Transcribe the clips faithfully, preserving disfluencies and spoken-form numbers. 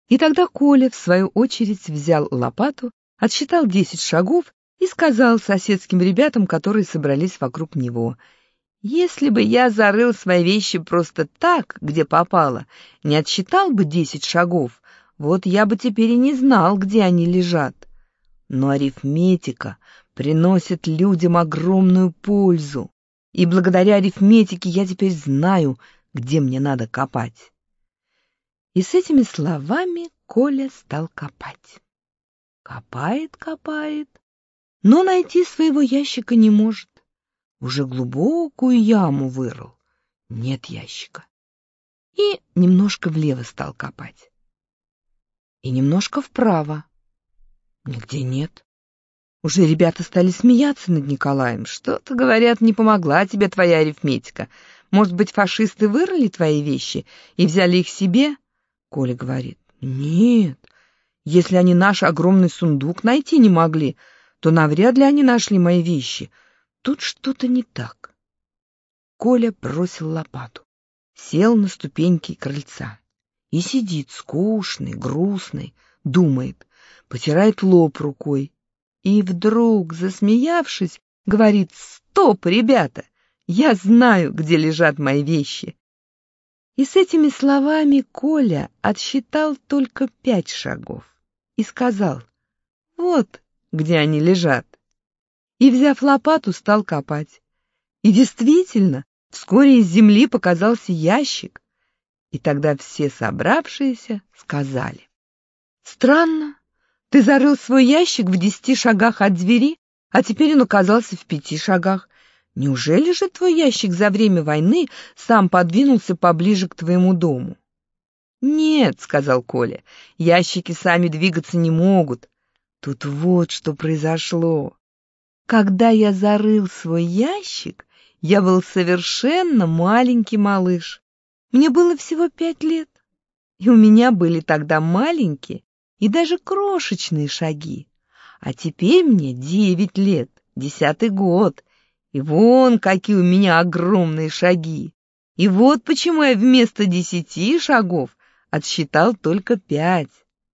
И тогда Коля, в свою очередь, взял лопату, отсчитал десять шагов и сказал соседским ребятам, которые собрались вокруг него: «Если бы я зарыл свои вещи просто так, где попало, не отсчитал бы десять шагов, вот я бы теперь и не знал, где они лежат. Но арифметика приносит людям огромную пользу, и благодаря арифметике я теперь знаю, где мне надо копать». И с этими словами Коля стал копать. Копает, копает, но найти своего ящика не может. Уже глубокую яму вырыл, нет ящика. И немножко влево стал копать. И немножко вправо. Нигде нет. Уже ребята стали смеяться над Николаем. Что-то, говорят, не помогла тебе твоя арифметика. Может быть, фашисты вырыли твои вещи и взяли их себе? Коля говорит: нет, если они наш огромный сундук найти не могли, то навряд ли они нашли мои вещи. Тут что-то не так. Коля бросил лопату, сел на ступеньки крыльца и сидит скучный, грустный, думает, потирает лоб рукой и вдруг, засмеявшись, говорит: «Стоп, ребята, я знаю, где лежат мои вещи». И с этими словами Коля отсчитал только пять шагов и сказал: «Вот где они лежат». И, взяв лопату, стал копать. И действительно, вскоре из земли показался ящик. И тогда все собравшиеся сказали: «Странно, ты зарыл свой ящик в десяти шагах от двери, а теперь он оказался в пяти шагах. Неужели же твой ящик за время войны сам подвинулся поближе к твоему дому?» «Нет», — сказал Коля, — «ящики сами двигаться не могут. Тут вот что произошло. Когда я зарыл свой ящик, я был совершенно маленький малыш. Мне было всего пять лет, и у меня были тогда маленькие и даже крошечные шаги. А теперь мне девять лет, десятый год, и вон какие у меня огромные шаги. И вот почему я вместо десяти шагов отсчитал только пять».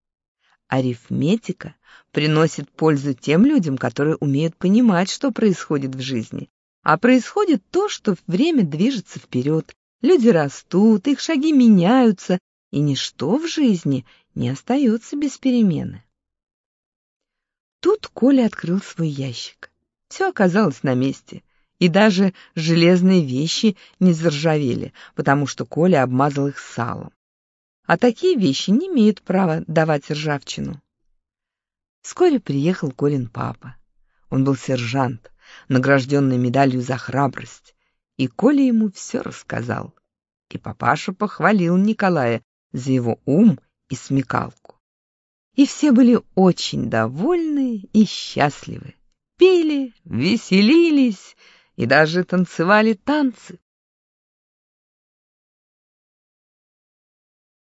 Арифметика приносит пользу тем людям, которые умеют понимать, что происходит в жизни. А происходит то, что время движется вперед, люди растут, их шаги меняются, и ничто в жизни не остается без перемены. Тут Коля открыл свой ящик. Все оказалось на месте, и даже железные вещи не заржавели, потому что Коля обмазал их салом. А такие вещи не имеют права давать ржавчину. Вскоре приехал Колин папа. Он был сержант, награжденный медалью за храбрость, и Коля ему все рассказал. И папаша похвалил Николая за его ум и смекалку. И все были очень довольны и счастливы. Пели, веселились и даже танцевали танцы.